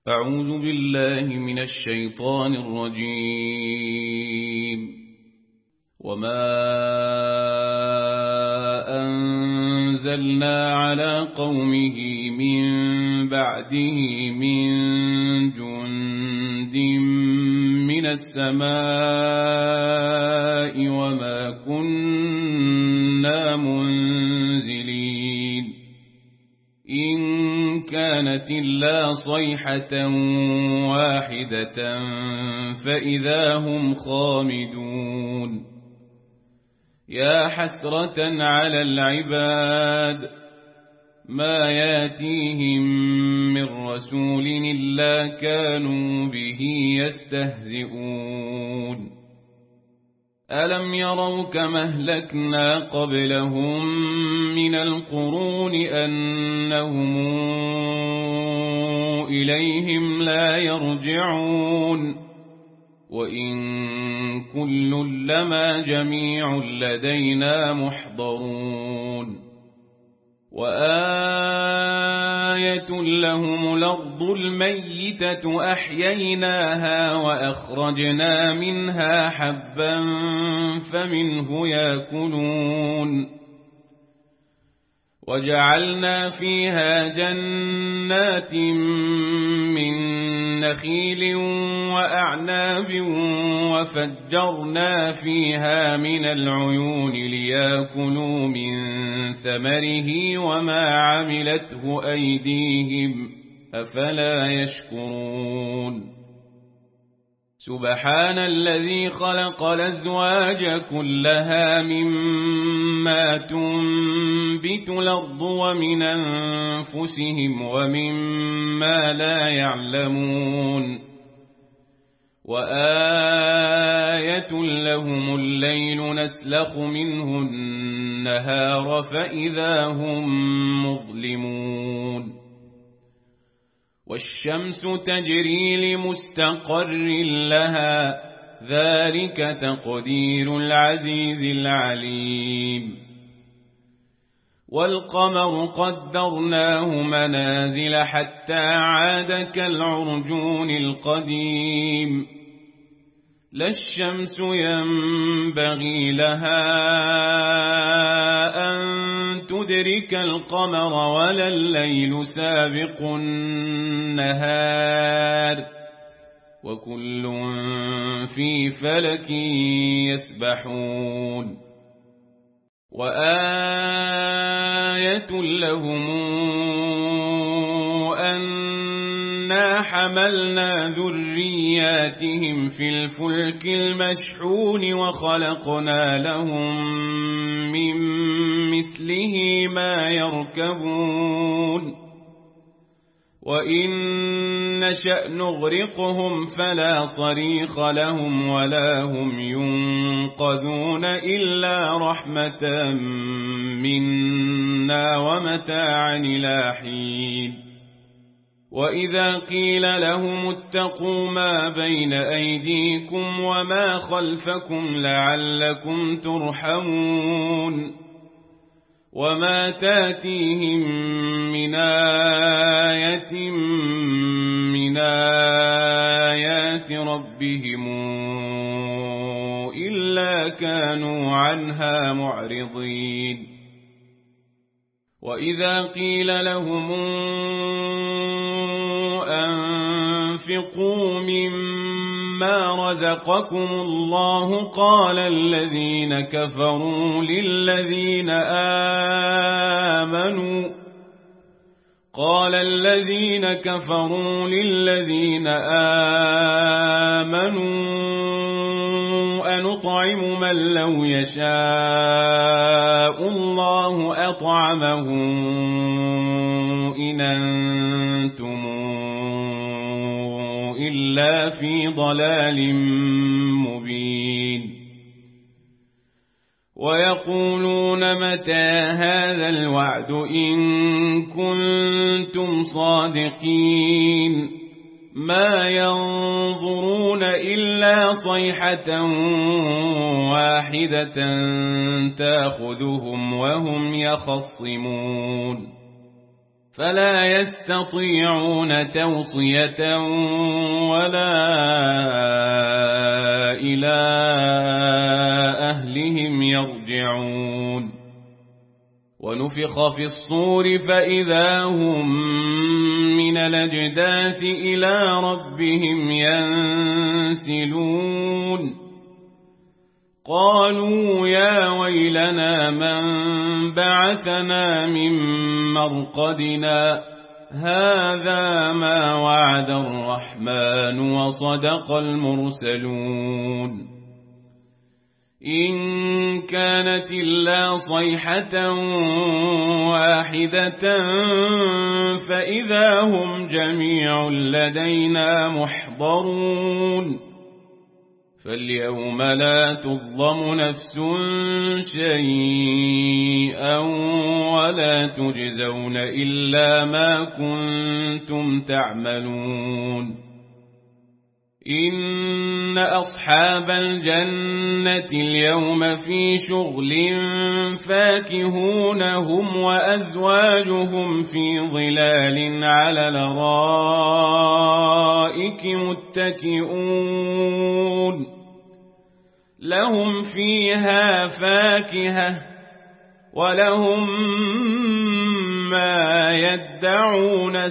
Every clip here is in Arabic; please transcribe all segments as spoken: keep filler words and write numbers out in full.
أعوذ بالله من الشيطان الرجيم. وما أنزلنا على قومه من بعده من جند من السماء وما كنا منزلين إن كانت إلا صيحة واحدة فإذا هم خامدون. يا حسرة على العباد ما ياتيهم من رسول إلا كانوا به يستهزئون. ألم يروا كما أهلكنا قبلهم من القرون أنهم إليهم لا يرجعون وإن كل لما جميع لدينا محضرون. وآية لهم الأرض الميتة أحييناها وأخرجنا منها حبا فمنه يأكلون وجعلنا فيها جنات من نخيل وأعناب وفجرنا فيها من العيون ليأكلوا من ثمره وما عملته أيديهم أفلا يشكرون. سبحان الذي خلق الأزواج كلها مما تنبت الأرض ومن أنفسهم ومما لا يعلمون. وآية لهم الليل نسلخ منه النهار فإذا هم مظلمون. والشمس تجري لمستقر لها ذلك تقدير العزيز العليم. والقمر قدرناه منازل حتى عاد كالعرجون القديم. لا الشمس ينبغي لها أن تدرك القمر ولا الليل سابق النهار وكل في فلك يسبحون. وآية لهم أنا حملنا ذرياتهم في الفلك المشحون وخلقنا لهم من مثله ما يركبون. وإن نشأ نغرقهم فلا صريخ لهم ولا هم ينقذون إلا رحمة منا ومتاعا إلى حين. وإذا قيل لهم اتقوا ما بين أيديكم وما خلفكم لعلكم ترحمون. وما تاتيهم من آية من آيات ربهم إلا كانوا عنها معرضين. وإذا قيل لهم أنفقوا مما رزقكم الله قال الذين كفروا للذين آمنوا قال الذين كفروا للذين آمنوا أنطعم من لو يشاء الله أطعمه إن أنتم إلا في ضلال مبين. ويقولون متى هذا الوعد إن كنتم صادقين. ما ينظرون إلا صيحة واحدة تأخذهم وهم يخصمون. فلا يستطيعون توصية ولا إلى أهلهم يرجعون ونفخ في الصور فإذا هم من الأجداث إلى ربهم ينسلون قالوا يا ويلنا من بعثنا من مرقدنا هذا ما وعد الرحمن وصدق المرسلون إن كانت إلا صيحة واحدة فإذا هم جميع لدينا محضرون فاليوم لا تظلم نفس شيئا ولا تجزون إلا ما كنتم تعملون إن أصحاب الجنة اليوم في شغل فاكهون هم وأزواجهم في ظلال على الأرائك متكئون لهم فيها فاكهة ولهم ما يدعون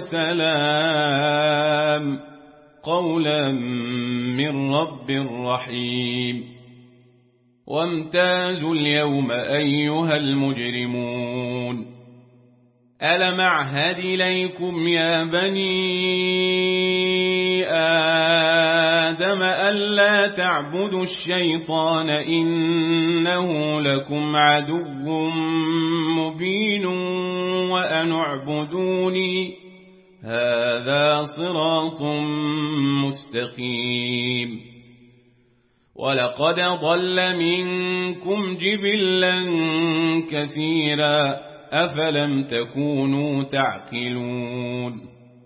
سلام قولا من رب رحيم وامتازوا اليوم أيها المجرمون ألم أعهد إليكم يا بني آدم ألا تعبدوا الشيطان إنه لكم عدو مبين وأن اعبدوني هذا صراط مستقيم ولقد ضل منكم جبلا كثيرا أفلم تكونوا تعقلون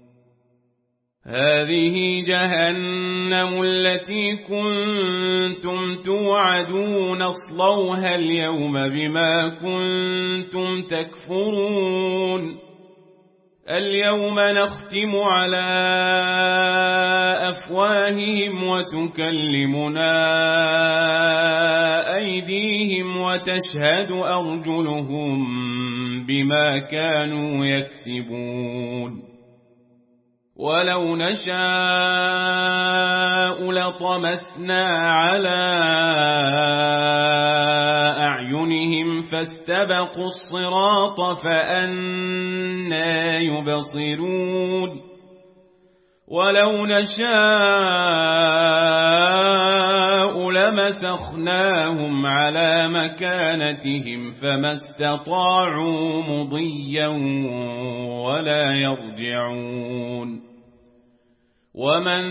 هذه جهنم التي كنتم توعدون اصلوها اليوم بما كنتم تكفرون اليوم نختم على أفواههم وتكلمنا أيديهم وتشهد أرجلهم بما كانوا يكسبون ولو نشاء لطمسنا على أعينهم فاستبقوا الصراط فأنى يبصرون ولو نشاء لمسخناهم على مكانتهم فما استطاعوا مضيا ولا يرجعون ومن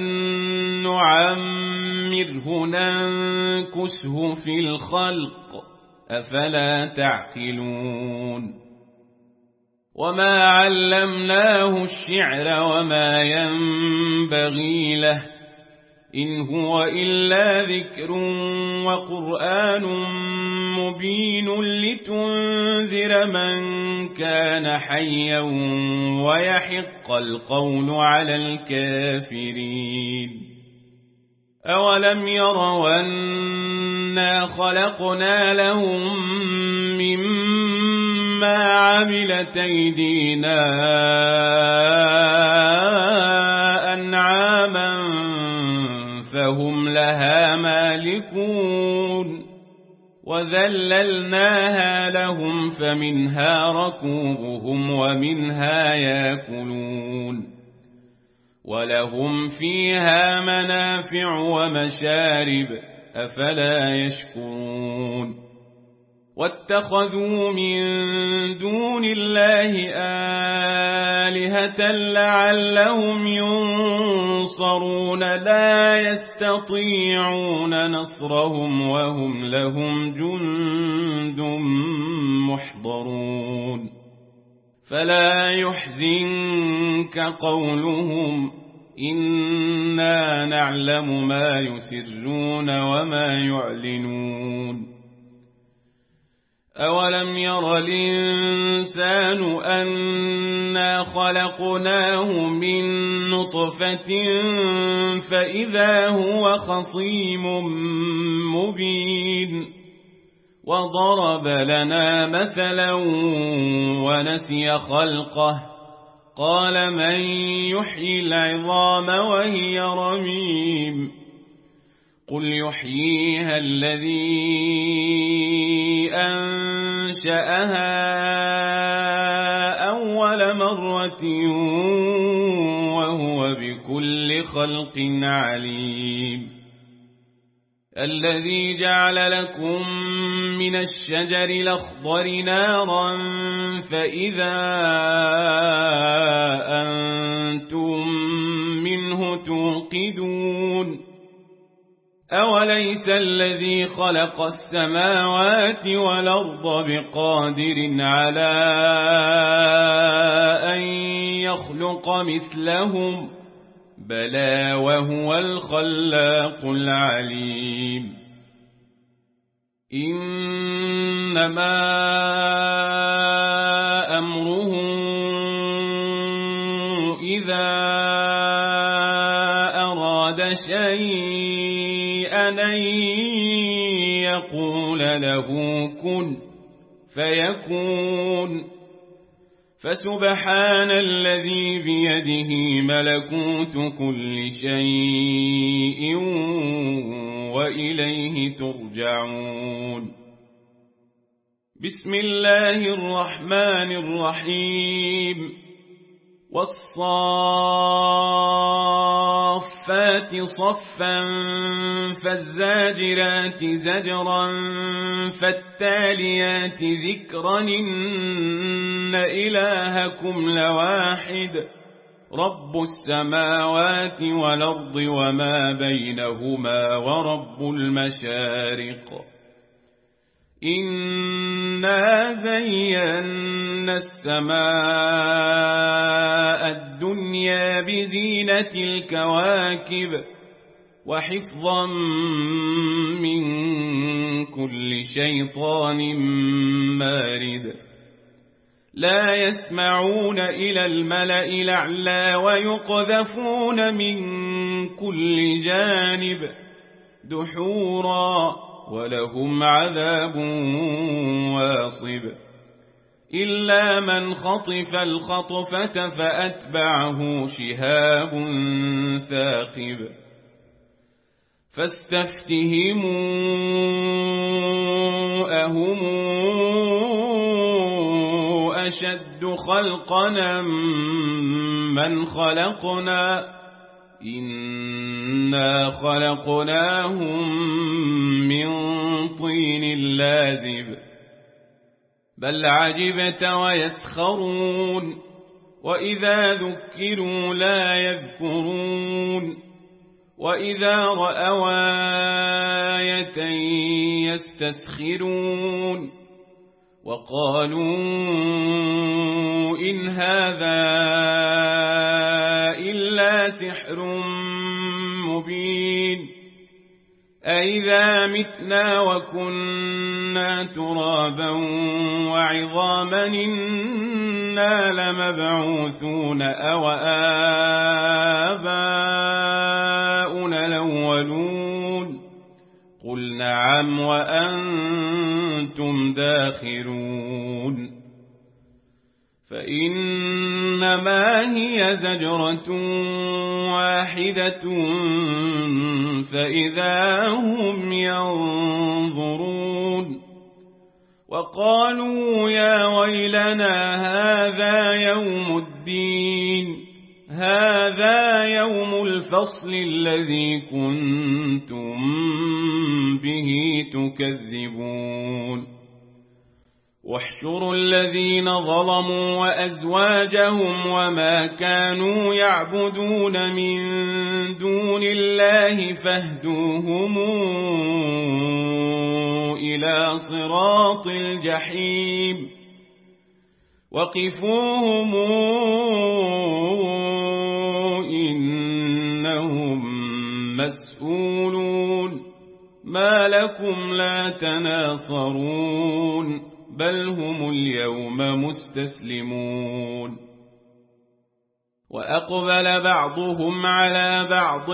نعمره ننكسه في الخلق أفلا تعقلون وما علمناه الشعر وما ينبغي له إن هو إلا ذكر وقرآن مبين لتنذر من كان حيا ويحق القول على الكافرين أولم يروا أنا خلقنا لهم مما عملت أيدينا أنعاما فهم لها مالكون وذللناها لهم فمنها ركوبهم ومنها يأكلون ولهم فيها منافع ومشارب أفلا يشكرون واتخذوا من دون الله آلهة لعلهم ينصرون لا يستطيعون نصرهم وهم لهم جند محضرون فلا يحزنك قولهم إنا نعلم ما يسرون وما يعلنون أولم ير الإنسان أنا خلقناه من نطفة فإذا هو خصيم مبين وضرب لنا مثلا ونسي خلقه قال من يحيي العظام وهي رميم قل يحييها الذي أنشأها أول مرة وهو بكل خلق عليم الذي جعل لكم من الشجر الأخضر نارا فإذا أنتم منه توقدون أوليس الذي خلق السماوات والأرض بقادر على أن يخلق مثلهم بلى وهو الخلاق العليم إنما أمره إذا أراد شيئا أن يقول له كن فيكون فسبحان الذي بيده ملكوت كل شيء وإليه ترجعون بسم الله الرحمن الرحيم والصافات صفا فالزاجرات زجرا فالتاليات ذكرا إن إلهكم لواحد رب السماوات والأرض وما بينهما ورب المشارق إنا زينا السماء الدنيا بزينة الكواكب وحفظا من كل شيطان مارد لا يسمعون إلى الملأ الأعلى ويقذفون من كل جانب دحورا ولهم عذاب واصب إلا من خطف الخطفة فأتبعه شهاب ثاقب فاستفتهموا أهم أشد خلقنا من خلقنا إنا خلقناهم من طين لازب بل عجبت ويسخرون وإذا ذكروا لا يذكرون وإذا رأوا آية يستسخرون وقالوا إن هذا إلا سحر مبين أئذا متنا وكنا ترابا وعظاما إنا لمبعوثون أو آباؤنا الأولون قل نعم وأنتم داخرون فإنما هي زجرة واحدة فإذا هم ينظرون وقالوا يا ويلنا هذا يوم الدين هذا يوم الفصل الذي كنتم به تكذبون واحشروا الذين ظلموا وأزواجهم وما كانوا يعبدون من دون الله فاهدوهم إلى صراط الجحيم وقفوهم إنهم مسؤولون ما لكم لا تناصرون بل هم اليوم مستسلمون وأقبل بعضهم على بعض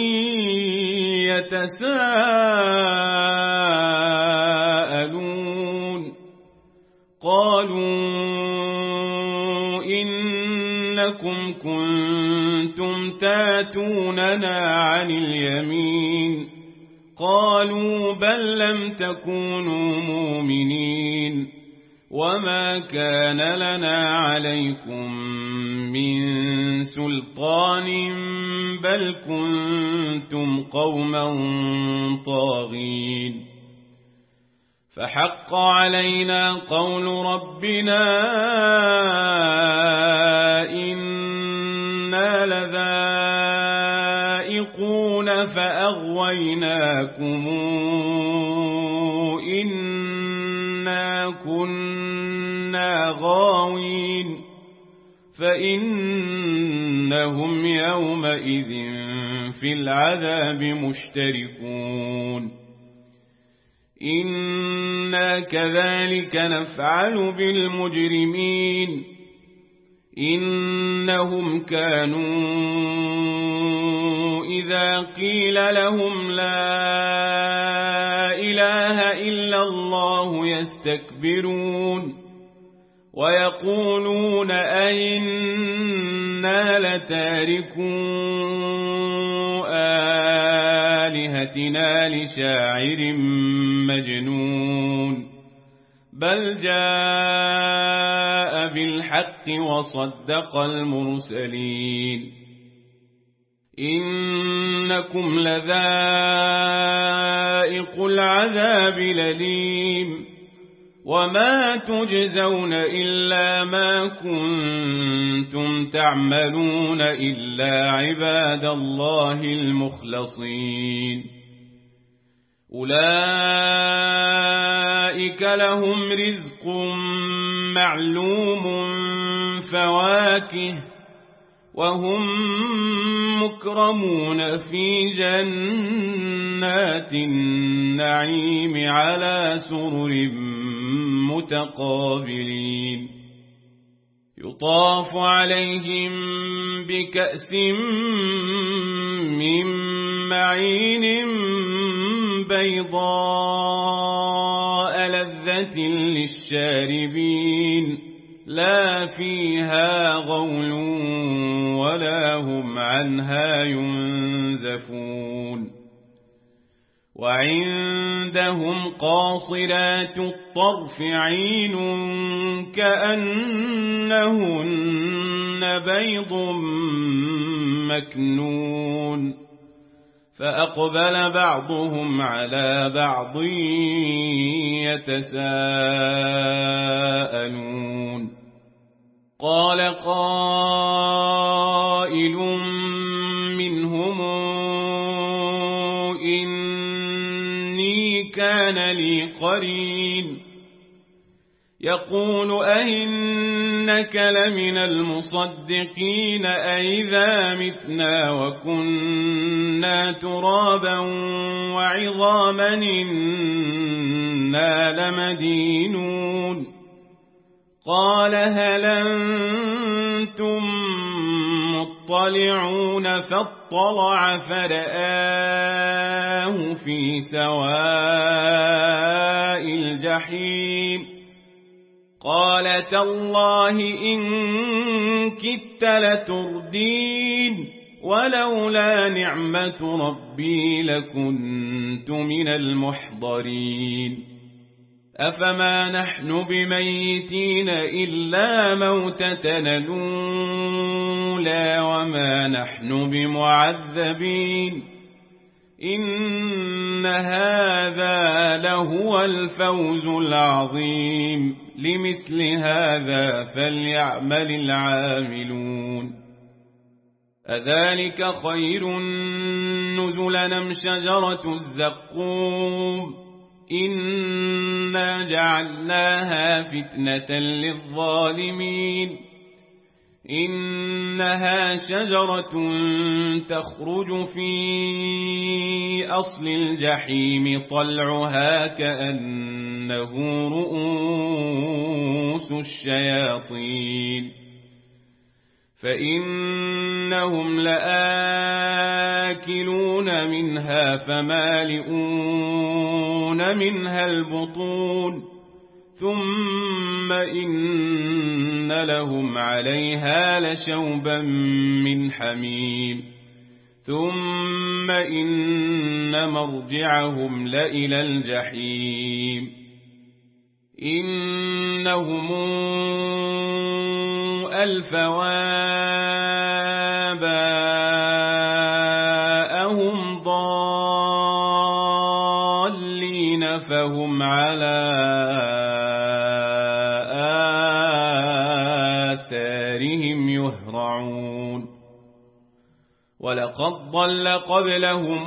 يتساءلون قالوا إنكم كنتم تاتوننا عن اليمين قالوا بل لم تكونوا مؤمنين وما كان لنا عليكم من سلطان بل كنتم قوما طاغين فحق علينا قول ربنا إنا لذائقون فأغويناكم إنا كنا غاوين فإنهم يومئذ في العذاب مشتركون إنا كذلك نفعل بالمجرمين إنهم كانوا إذا قيل لهم لا إله إلا الله يستكبرون ويقولون أئنا لتاركو آلهتنا لشاعر مجنون بل جاء بالحق وصدق المرسلين إنكم لذائق العذاب الأليم وما تجزون إلا ما كنتم تعملون إلا عباد الله المخلصين أولئك لهم رزق معلوم فواكه وهم مكرمون في جنات النعيم على سرر متقابلين يطاف عليهم بكأس من معين بيضاء لذة للشاربين لا فيها غول ولا هم عنها ينزفون وعندهم قاصرات الطرف عين كأنهن بيض مكنون فأقبل بعضهم على بعض يتساءلون قال قائل منهم إني كان لي قرين يقول أئنك لمن المصدقين أئذا متنا وكنا ترابا وعظاما إنا لمدينون قال هل أنتم مطلعون فاطلع فرآه في سواء الجحيم قال تالله إن كدت لتردين ولولا نعمة ربي لكنت من المحضرين أفما نحن بميتين إلا موتتنا الأولى وما نحن بمعذبين إن هذا لهو الفوز العظيم لمثل هذا فليعمل العاملون أذلك خير نزلا أم شجرة الزقوم إنا جعلناها فتنة للظالمين إنها شجرة تخرج في أصل الجحيم طلعها كأنه رؤوس الشياطين فإنهم لآكلون منها فمالئون منها البطون ثم إن لهم عليها لشوبا من حميم ثم إن مرجعهم لإلى الجحيم إنهم ألفوا آباءهم ضالين فهم على آثارهم يهرعون ولقد ضل قبلهم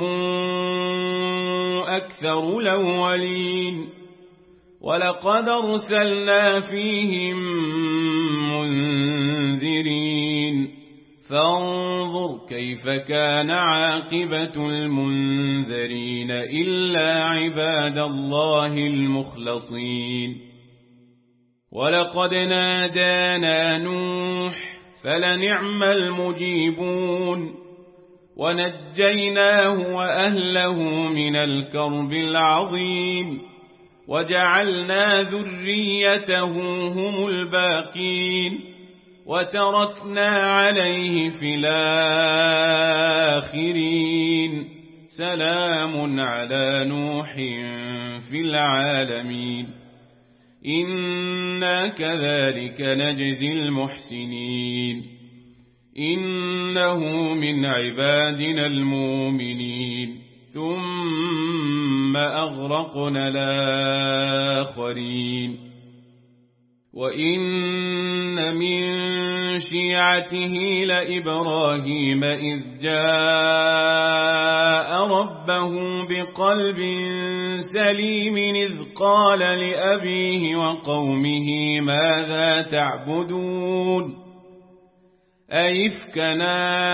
أكثر الأولين ولقد أرسلنا فيهم منذرين فانظر كيف كان عاقبة المنذرين إلا عباد الله المخلصين ولقد نادانا نوح فلنعم المجيبون ونجيناه وأهله من الكرب العظيم وجعلنا ذريته هم الباقين وتركنا عليه في الآخرين سلام على نوح في العالمين إنا كذلك نجزي المحسنين إنه من عبادنا المؤمنين ثم أغرقنا الآخرين وإن من شيعته لإبراهيم إذ جاء ربه بقلب سليم إذ قال لأبيه وقومه ماذا تعبدون أئفكا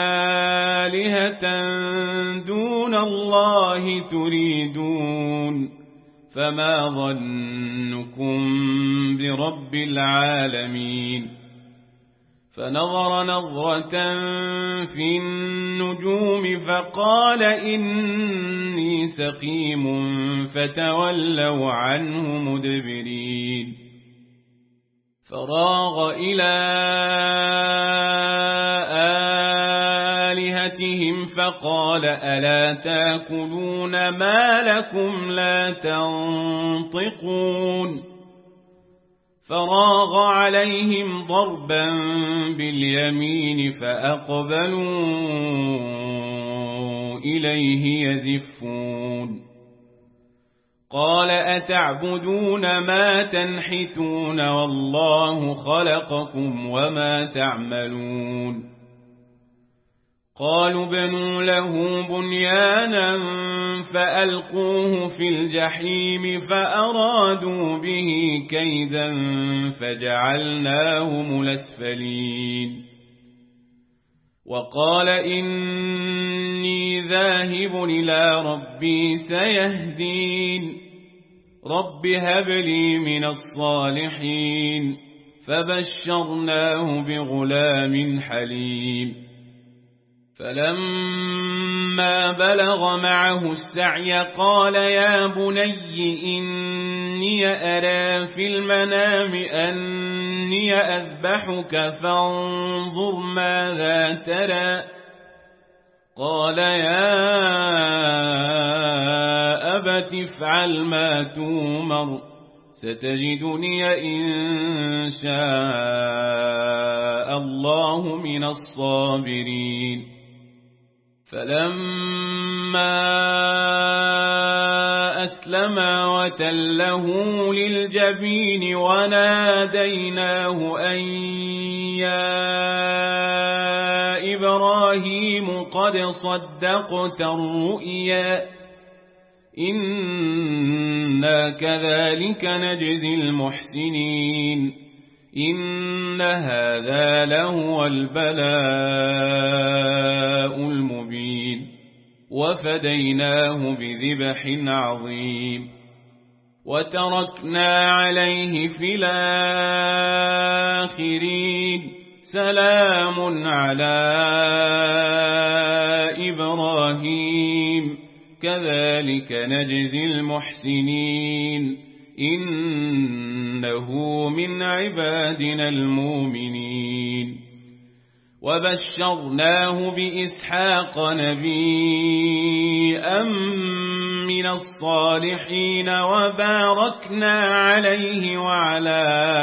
آلهة دون الله تريدون فما ظنكم برب العالمين فنظر نظرة في النجوم فقال إني سقيم فتولوا عنه مدبرين فراغ إلى آلهتهم فقال ألا تأكلون ما لكم لا تنطقون فراغ عليهم ضربا باليمين فأقبلوا إليه يزفون قال أتعبدون ما تنحتون والله خلقكم وما تعملون قالوا بنوا له بنيانا فألقوه في الجحيم فأرادوا به كيدا فجعلناهم الأسفلين وقال إني ذاهب إلى ربي سيهدين رب هب لي من الصالحين فبشرناه بغلام حليم فلما بلغ معه السعي قال يا بني إني أرى في المنام أني أذبحك فانظر ماذا ترى قال يا أبت افعل ما تومر ستجدني إن شاء الله من الصابرين فلما أسلما وتله للجبين وناديناه أن يا إبراهيم قد صدقت الرؤيا إنا كذلك نجزي المحسنين إن هذا لهو البلاء المبين وفديناه بذبح عظيم وتركنا عليه في الآخرين سلام على إبراهيم كذلك نجزي المحسنين إنه من عبادنا المؤمنين وبشرناه بإسحاق نبيا من الصالحين وباركنا عليه وعلى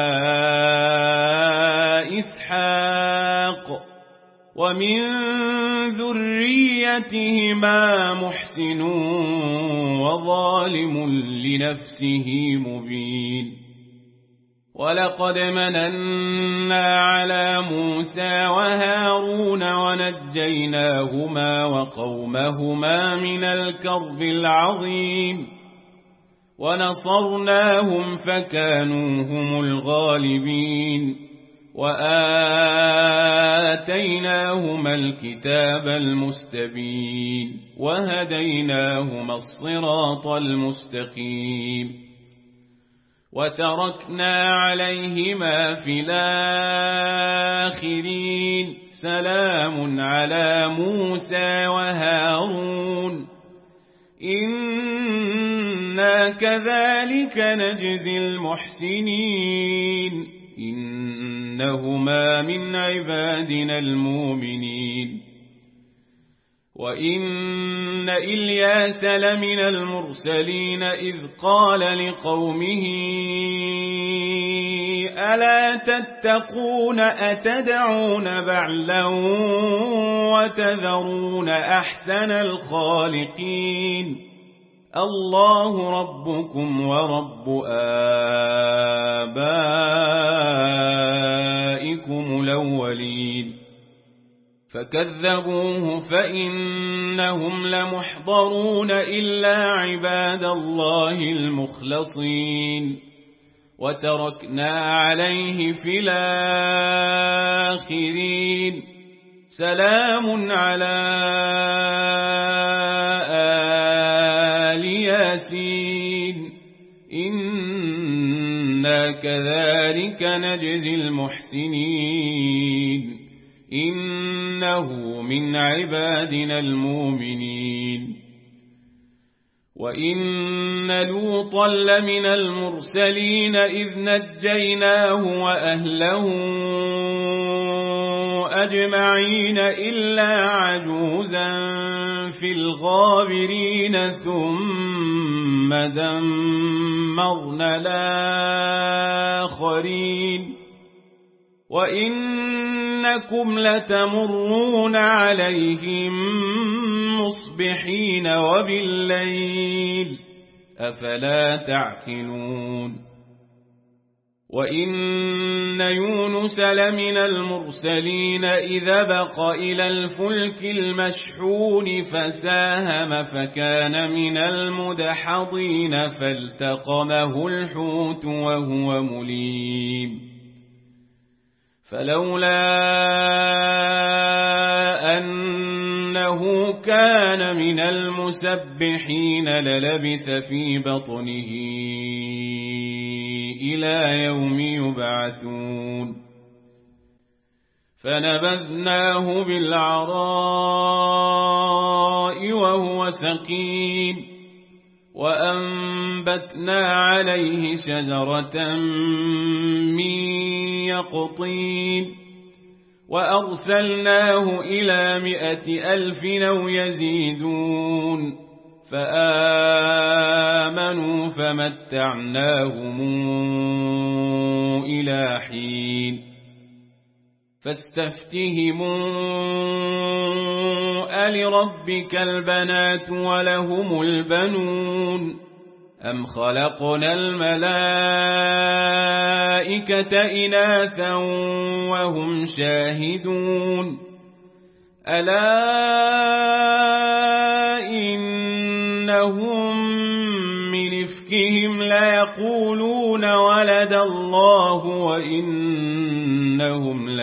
إسحاق ومن ذريتهما محسن وظالم لنفسه مبين ولقد مننا على موسى وهارون ونجيناهما وقومهما من الكرب العظيم ونصرناهم فكانوا هم الغالبين وآتيناهما الكتاب المستبين وهديناهما الصراط المستقيم وتركنا عليهما في الآخرين سلام على موسى وهارون إنا كذلك نجزي المحسنين إنهما من عبادنا المؤمنين وإن إلياس لمن المرسلين إذ قال لقومه ألا تتقون أتدعون بعلا وتذرون أحسن الخالقين الله ربكم ورب آبائكم الأولين فكذبوه فإنهم لمحضرون إلا عباد الله المخلصين وتركنا عليه في الآخرين سلام على آل ياسين إنا كذلك نجزي المحسنين إنه من عبادنا المؤمنين وإن لوطا لمن المرسلين إذ نجيناه وأهله أجمعين إلا عجوزا في الغابرين ثم دمرنا الآخرين وإنكم لتمرون عليهم مصبحين وبالليل أفلا تعقلون وإن يونس لمن المرسلين إذا بق إلى الفلك المشحون فساهم فكان من المدحضين فالتقمه الحوت وهو مليم فلولا أنه كان من المسبحين للبث في بطنه إلى يوم يبعثون فنبذناه بالعراء وهو سقيم وأنبتنا عليه شجرة من يقطين وأرسلناه إلى مائة ألف أو يزيدون فآمنوا فمتعناهم إلى حين فاستفتهموا ألربك البنات ولهم البنون أم خلقنا الملائكة إناثا وهم شاهدون ألا إنهم من إفكهم ليقولون ولد الله وإن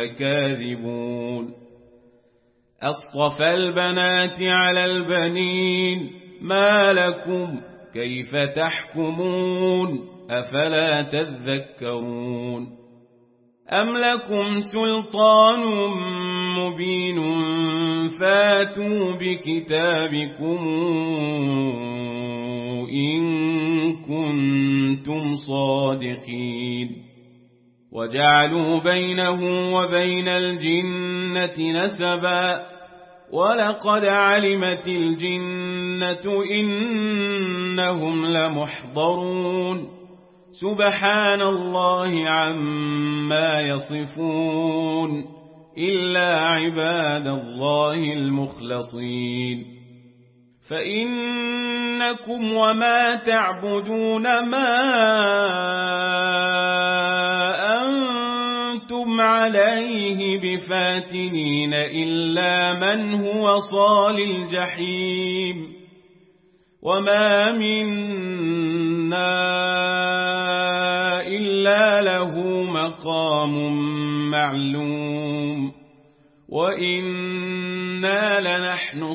لكاذبون أصطفى البنات على البنين ما لكم كيف تحكمون أفلا تذكرون أم لكم سلطان مبين فاتوا بكتابكم إن كنتم صادقين وجعلوا بينه وبين الجنة نسبا ولقد علمت الجنة إنهم لمحضرون سبحان الله عما يصفون إلا عباد الله المخلصين فإنكم وما تعبدون ما أنتم عليه بفاتنين إلا من هو صال الجحيم وما منا إلا له مقام معلوم وإنا لنحن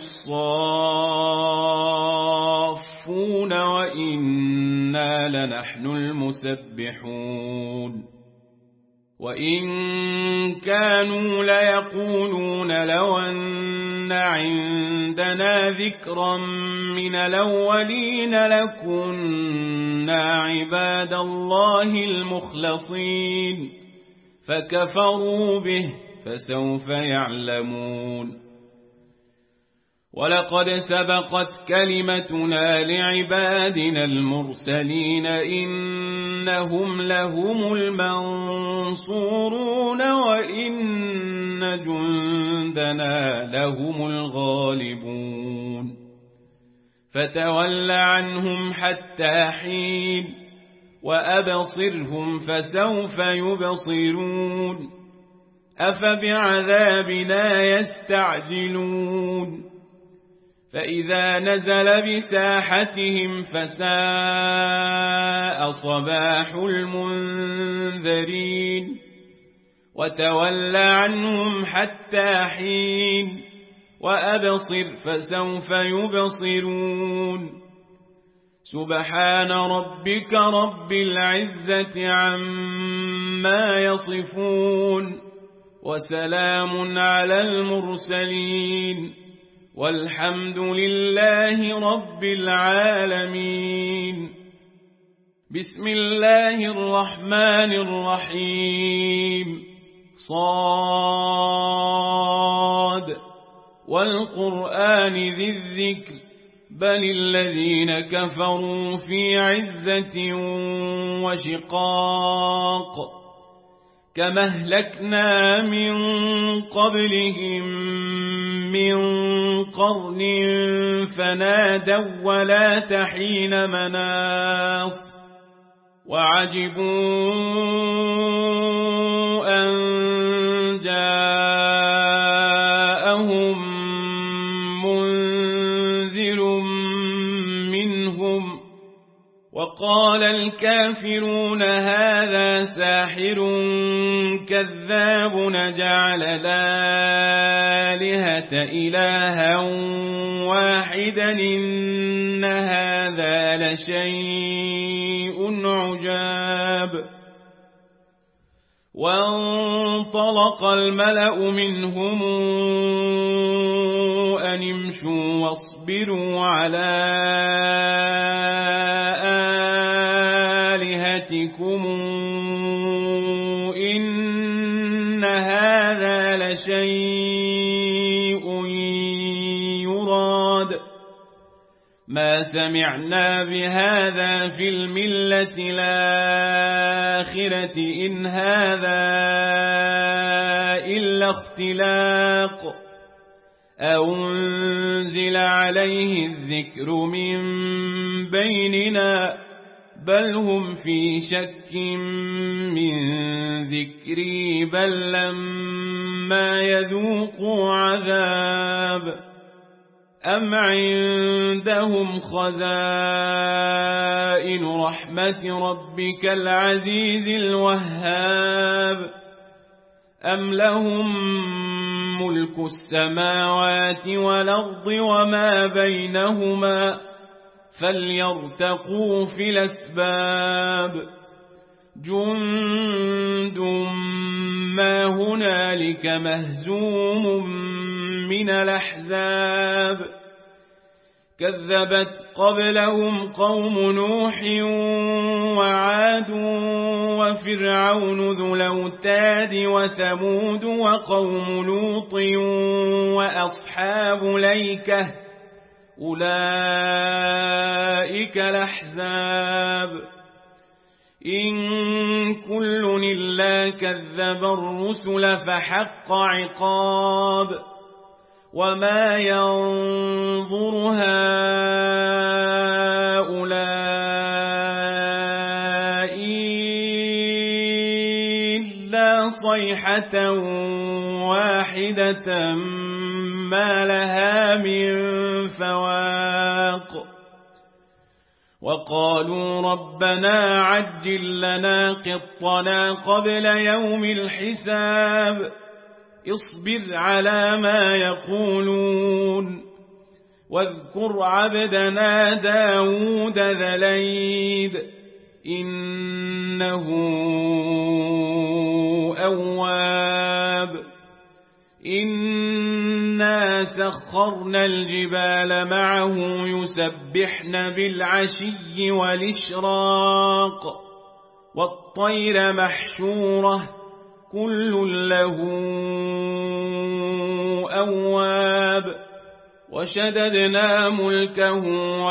الصافون وإنا لنحن المسبحون وإن كانوا ليقولون لو أن عندنا ذكرا من الأولين لكنا عباد الله المخلصين فكفروا به فسوف يعلمون ولقد سبقت كلمتنا لعبادنا المرسلين إنهم لهم المنصورون وإن جندنا لهم الغالبون فتول عنهم حتى حين وأبصرهم فسوف يبصرون أفبعذابنا يستعجلون فإذا نزل بساحتهم فساء صباح المنذرين وتول عنهم حتى حين وأبصر فسوف يبصرون سبحان ربك رب العزة عما يصفون وسلام على المرسلين والحمد لله رب العالمين بسم الله الرحمن الرحيم صاد والقرآن ذي الذكر بل الذين كفروا في عزة وشقاق كما أهلكنا من قبلهم من قرن فنادوا ولا تحين مناص وعجبوا أن جاءهم منذر منهم وقال الكافرون هذا ساحر كذاب نجعل الآلهة إلها واحدا إن هذا لشيء عجاب وانطلق الملأ منهم أن امشوا واصبروا على آلهتكم إن هذا لشيء يراد ما سمعنا بهذا في الملة الآخرة إن هذا إلا اختلاق أنزل عليه الذكر من بيننا بل هم في شك من ذكري بل لما يذوقوا عذاب أم عندهم خزائن رحمة ربك العزيز الوهاب أم لهم ملك السماوات والأرض وما بينهما فليرتقوا في الأسباب جند ما هنالك مهزوم من الأحزاب كذبت قبلهم قوم نوح وعاد وفرعون ذو الأوتاد وثمود وقوم لوط وأصحاب الأيكة أولئك الأحزاب إن كل إلا كذب الرسل فحق عقاب وما ينظر هؤلاء إلا صيحة واحدة ما لها من فواق وقالوا ربنا عجل لنا قطنا قبل يوم الحساب اصبر على ما يقولون واذكر عبدنا داود ذا الأيد إنه أواب إنا سخرنا الجبال معه يسبحن بالعشي والإشراق والطير محشورة كل له أواب وشددنا ملكه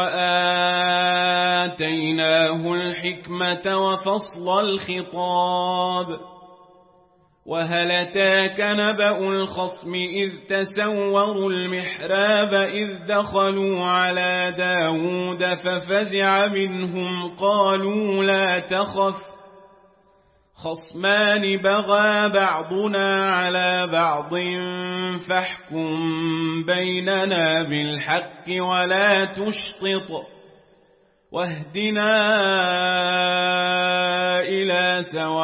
وآتيناه الحكمة وفصل الخطاب وهل أتاك نبأ الخصم إذ تسوروا المحراب إذ دخلوا على داود ففزع منهم قالوا لا تخف خصمان بغى بعضنا على بعض فاحكم بيننا بالحق ولا تشطط واهدنا إلى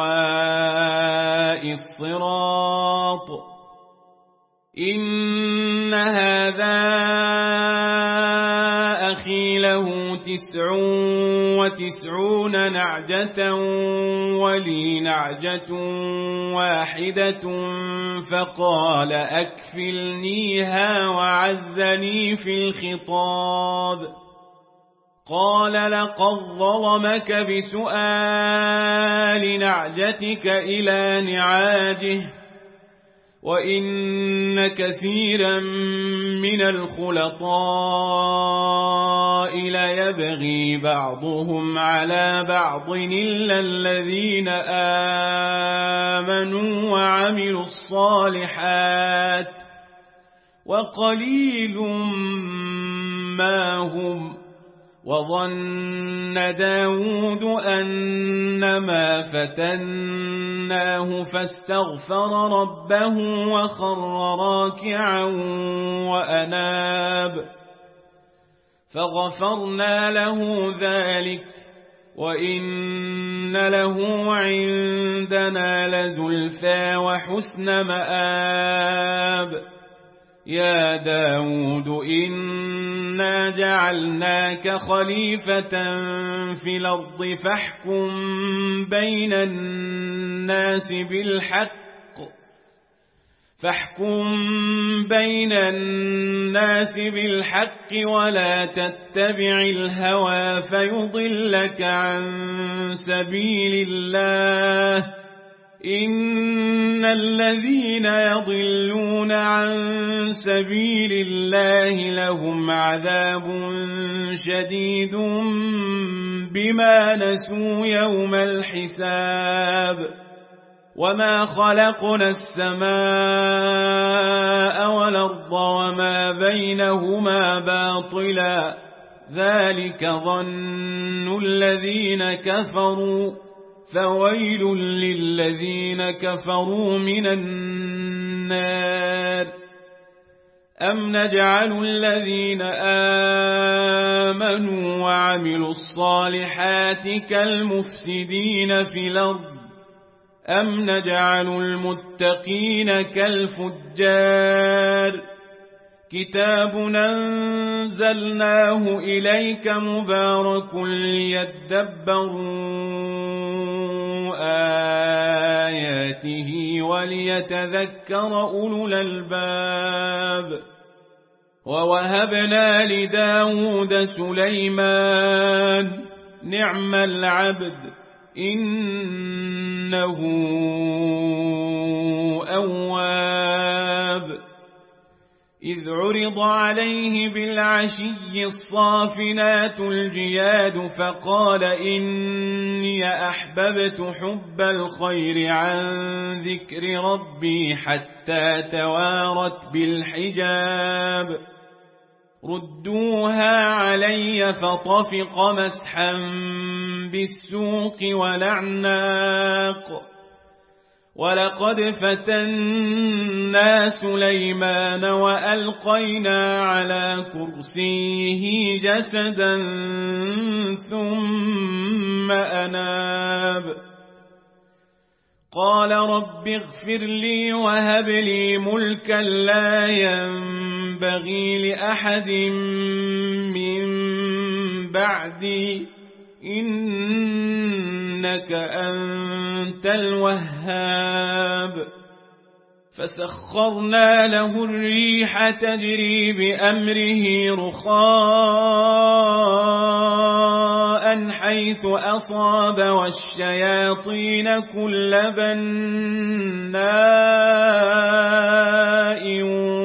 سواء الصراط إن هذا أخي له تسع وتسعون نعجة ولي نعجة واحدة فقال أكفلنيها وعزني في الخطاب قال لقد ظلمك بسؤال نعجتك إلى نعاجه وإن كثيرا من الخلطاء ليبغي بعضهم على بعض إلا الذين آمنوا وعملوا الصالحات وقليل ما هم وظن داود أنما فتناه فاستغفر ربه وخر راكعا وأناب فغفرنا له ذلك وإن له عندنا لزلفى وحسن مآب يا داود إنا جعلناك خليفة في الأرض فاحكم بين الناس بالحق فاحكم بين الناس بالحق ولا تتبع الهوى فيضلك عن سبيل الله إن الذين يضلون عن سبيل الله لهم عذاب شديد بما نسوا يوم الحساب وما خلقنا السماء والأرض وما بينهما باطلا ذلك ظن الذين كفروا فويل للذين كفروا من النار أم نجعل الذين آمنوا وعملوا الصالحات كالمفسدين في الأرض أم نجعل المتقين كالفجار كتاب أنزلناه إليك مبارك ليدبروا آياته وليتذكر أولو الألباب ووهبنا لداود سليمان نعم العبد إنه أواب إذ عرض عليه بالعشي الصافنات الجياد فقال إني أحببت حب الخير عن ذكر ربي حتى توارت بالحجاب ردوها علي فطفق مسحا بالسوق والأعناق ولقد فتنا سليمان وألقينا على كرسيه جسدا ثم أناب قال رب اغفر لي وهب لي ملكا لا ينبغي لأحد من بعدي إنك أنت الوهاب فسخرنا له الريح تجري بأمره رخاء حيث أصاب والشياطين كل بناء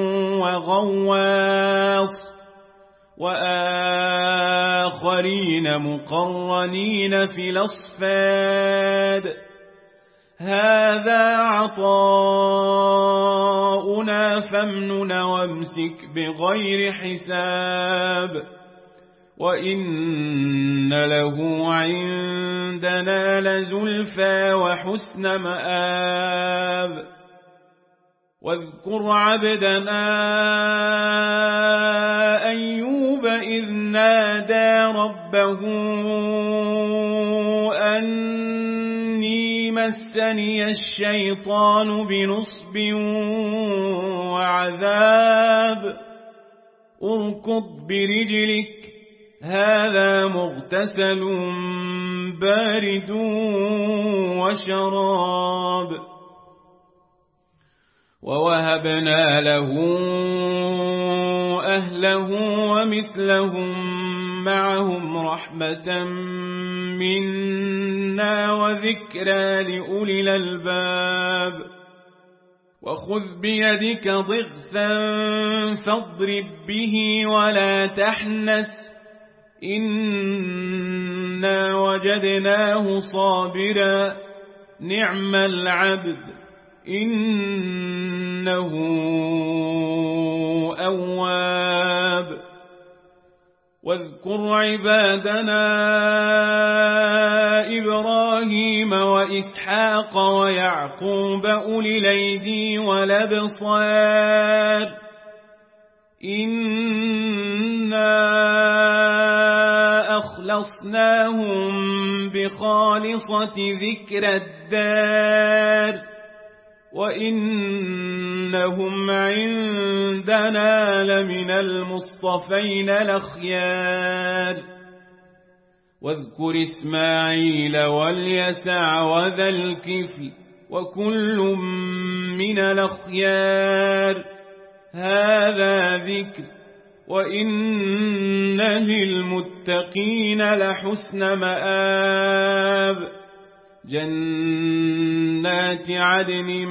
وغواص وآخرين مقرنين في الأصفاد هذا عطاؤنا فامنن وامسك بغير حساب وإن له عندنا لزلفى وحسن مآب واذكر عبدنا أيوب إذ نادى ربه أني مسني الشيطان بنصب وعذاب اركض برجلك هذا مغتسل بارد وشراب ووهبنا له أهله ومثلهم معهم رحمة منا وذكرى لأولي الألباب وخذ بيدك ضغثا فاضرب به ولا تحنث إنا وجدناه صابرا نعم العبد إنه أواب واذكر عبادنا إبراهيم وإسحاق ويعقوب أولي الأيدي والأبصار إنا أخلصناهم بخالصة ذكر الدار وإنهم عندنا لمن المصطفين الأخيار واذكر إسماعيل واليسع وذا الكفل وكل من الأخيار هذا ذكر وإن للمتقين لحسن مآب جنات عدن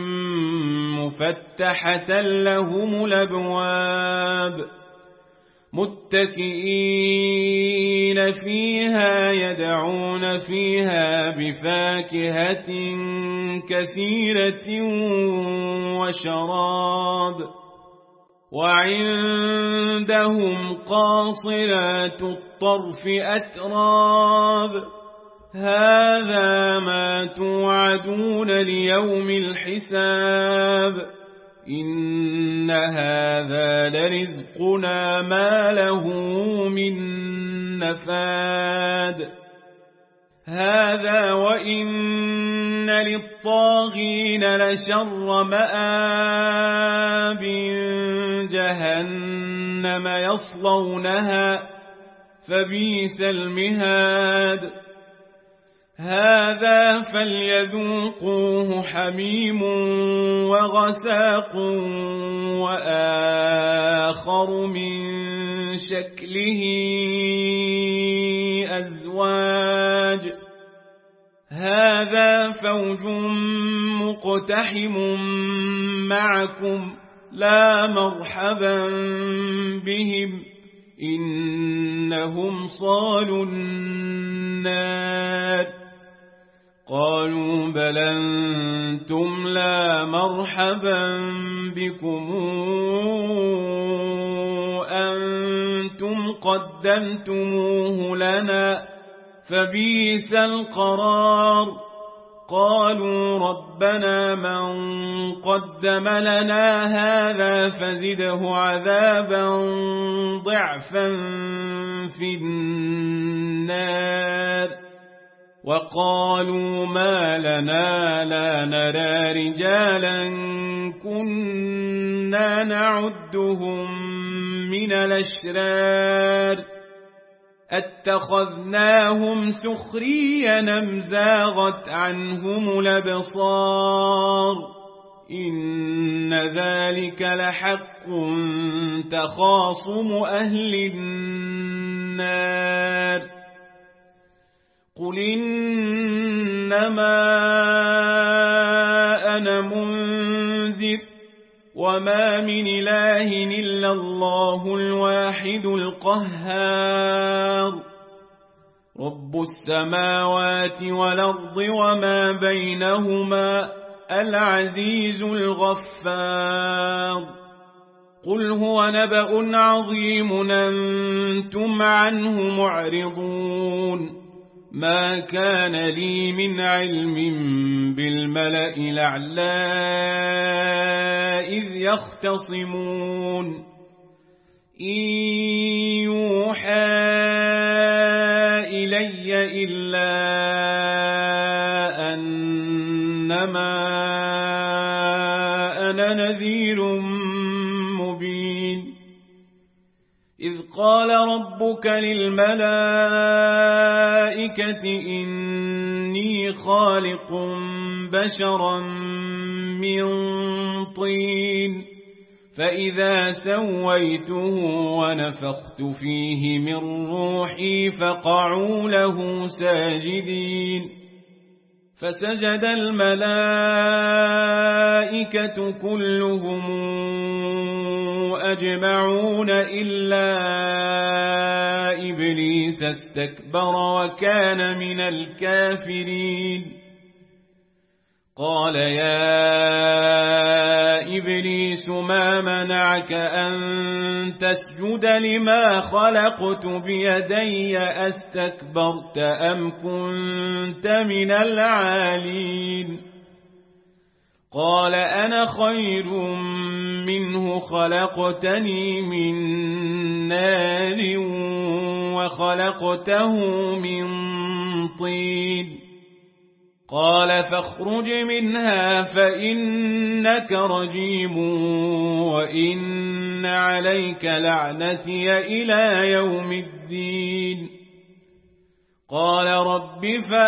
مفتحة لهم الأبواب متكئين فيها يدعون فيها بفاكهة كثيرة وشراب وعندهم قاصرات الطرف أتراب هذا ما توعدون ليوم الحساب إن هذا لرزقنا ما له من نفاد هذا وإن للطاغين لشر مآب جهنم يصلونها فبئس المهاد هذا فليذوقوه حميم وغساق وآخر من شكله أزواج هذا فوج مقتحم معكم لا مرحبا بهم إنهم صالوا النار قالوا بل أنتم لا مرحبا بكم أنتم قدمتموه لنا فبئس القرار قالوا ربنا من قدم لنا هذا فزده عذابا ضعفا في النار وقالوا ما لنا لا نرى رجالا كنا نعدهم من الأشرار اتخذناهم سخريا أم زاغت عنهم الأبصار إن ذلك لحق تخاصم أهل النار قل إنما أنا منذر وما من إله إلا الله الواحد القهار رب السماوات والأرض وما بينهما العزيز الغفار قل هو نبأ عظيم أنتم عنه معرضون ما كان لي من علم بالملأ الأعلى إذ يختصمون إن يوحى إلي إلا أنما أنا نذير مبين إذ قال ربك للملائكة إني خالق بشرا من طين فإذا سويته ونفخت فيه من روحي فقعوا له ساجدين فسجد الملائكة كلهم أجمعون إلا إبليس استكبر وكان من الكافرين قال يا إبليس ما منعك أن تسجد لما خلقت بيدي أستكبرت أم كنت من العالين قال أنا خير منه خلقتني من نار وخلقته من طين قال فاخرج منها فإنك رجيم وإن عليك لعنتي إلى يوم الدين قال رب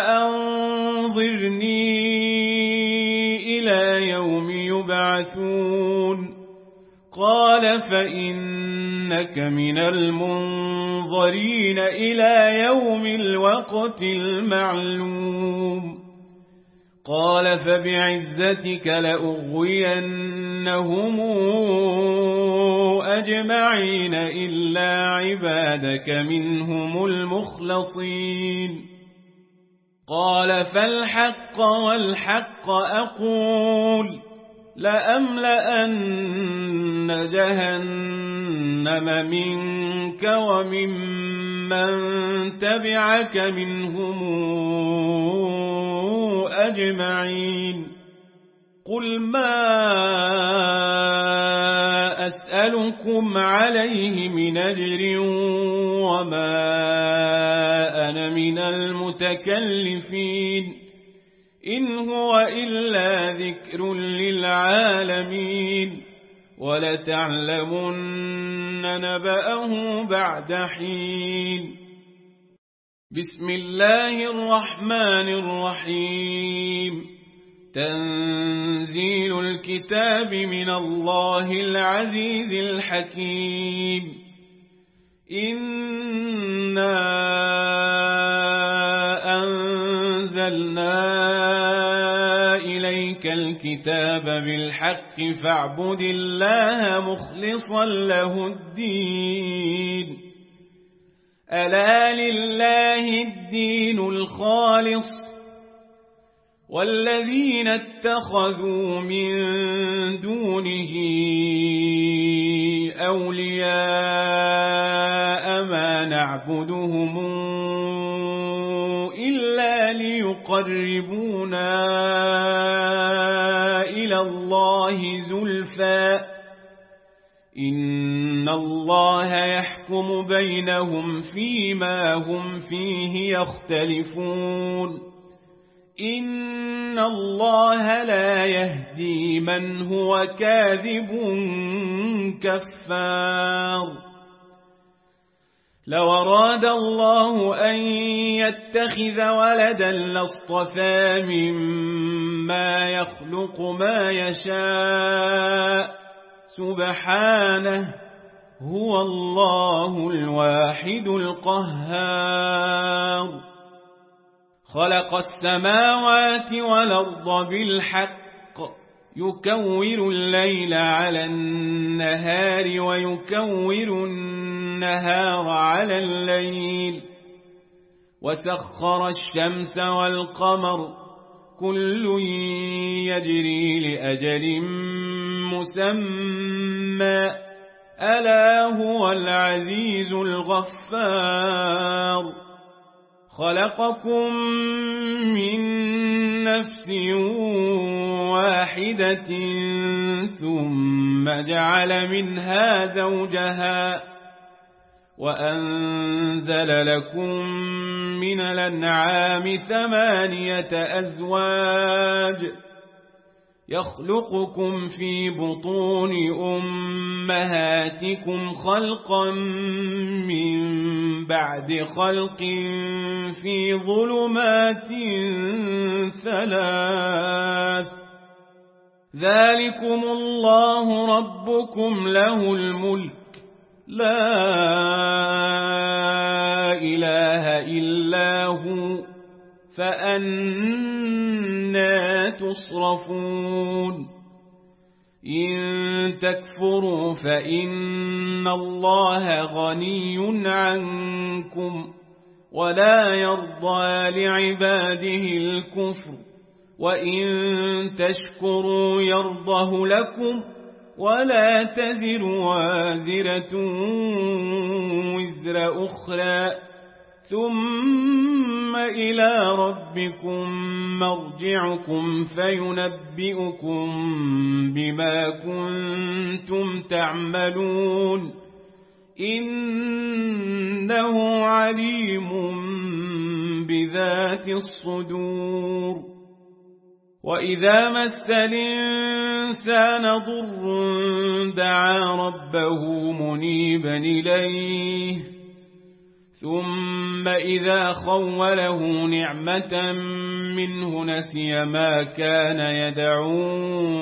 فأنظرني إلى يوم يبعثون قال فإنك من المنظرين إلى يوم الوقت المعلوم قال فبعزتك لأغوينهم أجمعين إلا عبادك منهم المخلصين قال فالحق والحق أقول لأملأن جهنم منك وممن تبعك منهم أجمعين قل ما أسألكم عليه من أجر وما أنا من المتكلفين إن هو إلا ذكر للعالمين ولتعلمن نبأه بعد حين. بسم الله الرحمن الرحيم. تنزيل الكتاب من الله العزيز الحكيم. إنا أنزلنا إليك الكتاب بالحق فاعبد الله مخلصا له الدين. ألا لله الدين الخالص والذين اتخذوا من دونه أولياء ما نعبدهم إلا ليقربونا إلى الله زلفى إن الله يحكم بينهم فيما هم فيه يختلفون. إن الله لا يهدي من هو كاذب كفار. لو أراد الله أن يتخذ ولدا لاصطفى مما يخلق ما يشاء سبحانه هو الله الواحد القهار. خلق السماوات والأرض بالحق يكور الليل على النهار ويكور النهار على الليل وسخر الشمس والقمر كل يجري لأجل مسمى ألا هو العزيز الغفار. خلقكم من نفس واحدة ثم جعل منها زوجها وأنزل لكم من الأنعام ثمانية أزواج يخلقكم في بطون أمهاتكم خلقا من بعد خلق في ظلمات ثلاث ذلكم الله ربكم له الملك لا إله إلا هو فأنا تصرفون. إن تكفروا فإن الله غني عنكم ولا يرضى لعباده الكفر وإن تشكروا يرضه لكم ولا تزر وازرة وزر أخرى ثم إلى ربكم مرجعكم فينبئكم بما كنتم تعملون إنه عليم بذات الصدور. وإذا مس الإنسان ضر دعا ربه منيبا إليه ثم إذا خوله نعمة منه نسي ما كان يدعو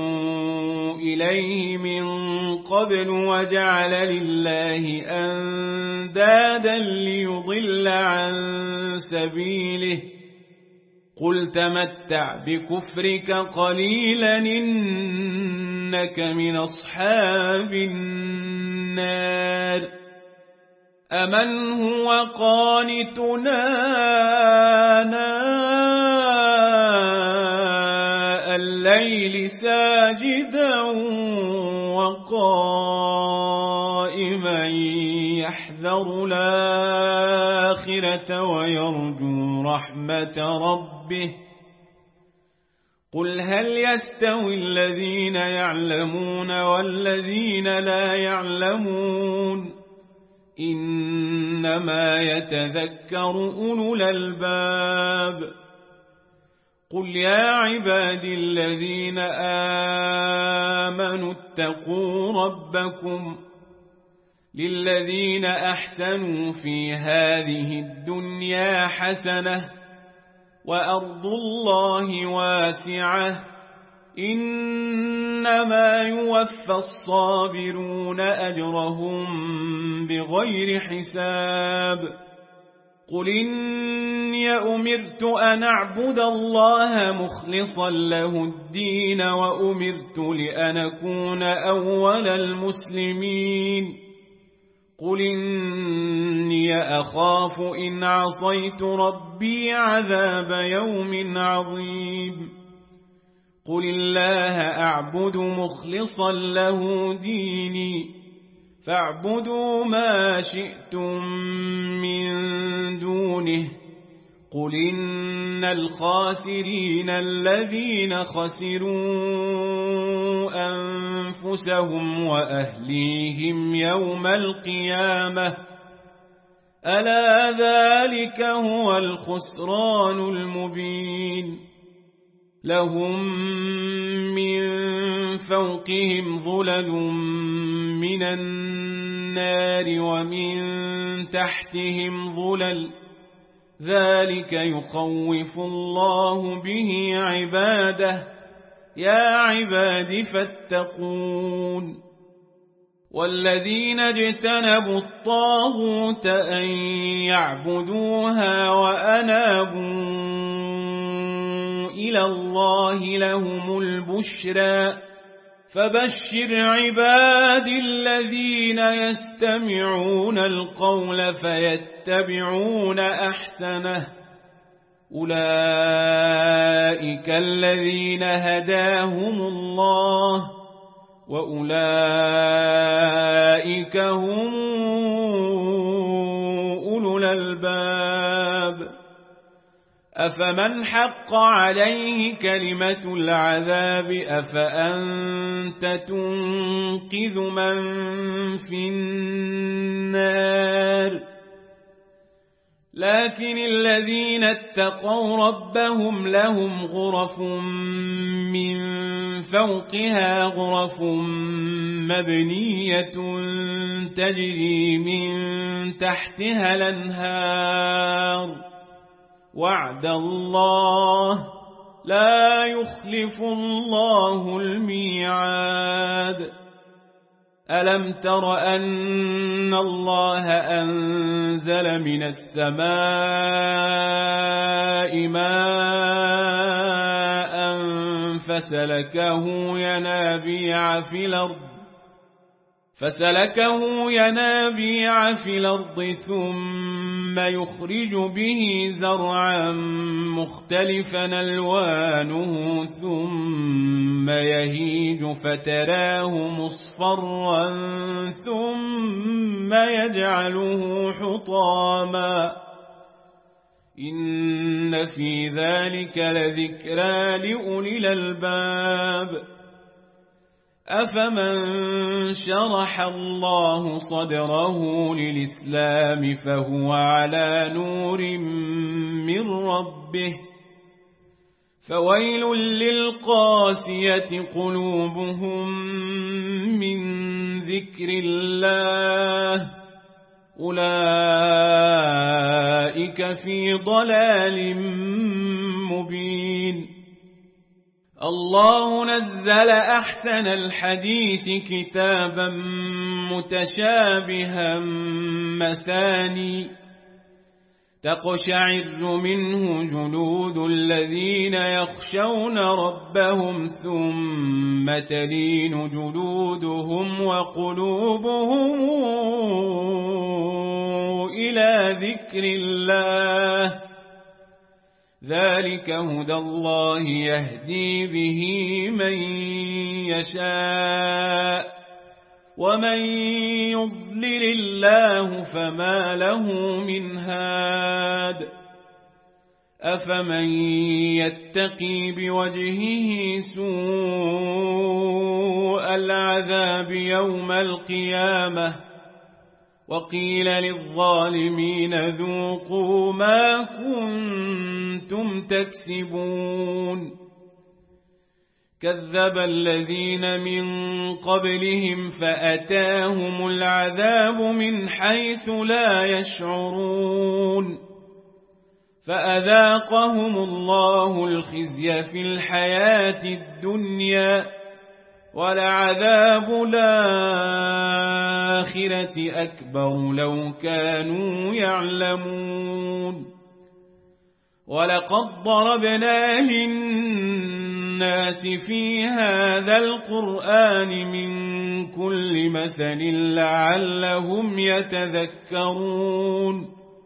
إليه من قبل وجعل لله أندادا ليضل عن سبيله قل تمتع بكفرك قليلا إنك من أصحاب النار. أمن هو قانتنا آناء الليل ساجدا وقائما يحذر الآخرة ويرجو رحمة ربه قل هل يستوي الذين يعلمون والذين لا يعلمون إنما يتذكر أولو الألباب. قل يا عبادي الذين آمنوا اتقوا ربكم للذين أحسنوا في هذه الدنيا حسنة وأرض الله واسعة إنما يوفى الصابرون أجرهم بغير حساب قل إني أمرت أن أعبد الله مخلصا له الدين وأمرت لأن أكون أول المسلمين قل إني أخاف إن عصيت ربي عذاب يوم عظيم قل الله أعبد مخلصا له ديني فاعبدوا ما شئتم من دونه قل إن الخاسرين الذين خسروا أنفسهم وأهليهم يوم القيامة ألا ذلك هو الخسران المبين لهم من فوقهم ظلل من النار ومن تحتهم ظلل ذلك يخوف الله به عباده يا عباد فاتقون والذين اجتنبوا الطاغوت أن يعبدوها وأنابوا إلى الله لهم البشرى فبشر عباد الذين يستمعون القول فيتبعون أحسنه أولئك الذين هداهم الله وأولئك هم أولو الألباب أفمن حق عليه كلمة العذاب أفأنت تنقذ من في النار لكن الذين اتقوا ربهم لهم غرف من فوقها غرف مبنية تجري من تحتها الأنهار وعد الله لا يخلف الله الميعاد ألم تر أن الله أنزل من السماء ماء فسلكه ينابيع في الأرض فسلكه ينابيع في الأرض ثم يخرج به زرعا مختلفا ألوانه ثم يهيج فتراه مصفرا ثم يجعله حطاما إن في ذلك لذكرى لأولي الألباب أفمن شرح الله صدره للإسلام فهو على نور من ربه فويل للقاسية قلوبهم من ذكر الله أولئك في ضلال مبين الله نزل أحسن الحديث كتابا متشابها مثاني تقشعر منه جلود الذين يخشون ربهم ثم تلين جلودهم وقلوبهم إلى ذكر الله ذلك هدى الله يهدي به من يشاء ومن يضلل الله فما له من هاد أفمن يتقي بوجهه سوء العذاب يوم القيامة وقيل للظالمين ذوقوا ما كنتم تكسبون كذب الذين من قبلهم فأتاهم العذاب من حيث لا يشعرون فأذاقهم الله الخزي في الحياة الدنيا ولعذاب الآخرة أكبر لو كانوا يعلمون ولقد ضربنا للناس في هذا القرآن من كل مثل لعلهم يتذكرون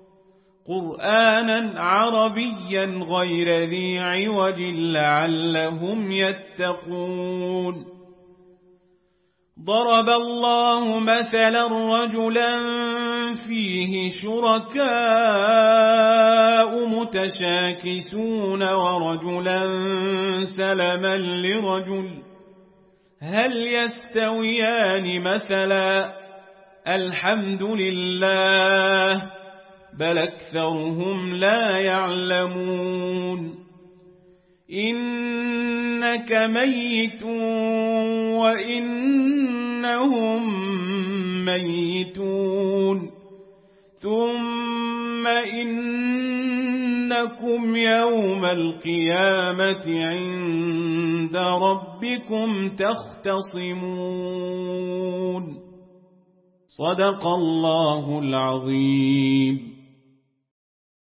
قرآنا عربيا غير ذي عوج لعلهم يتقون ضرب الله مثلا رجلا فيه شركاء متشاكسون ورجلا سلما لرجل هل يستويان مثلا الحمد لله بل أكثرهم لا يعلمون إنك ميت وإنهم ميتون ثم إنكم يوم القيامة عند ربكم تختصمون صدق الله العظيم.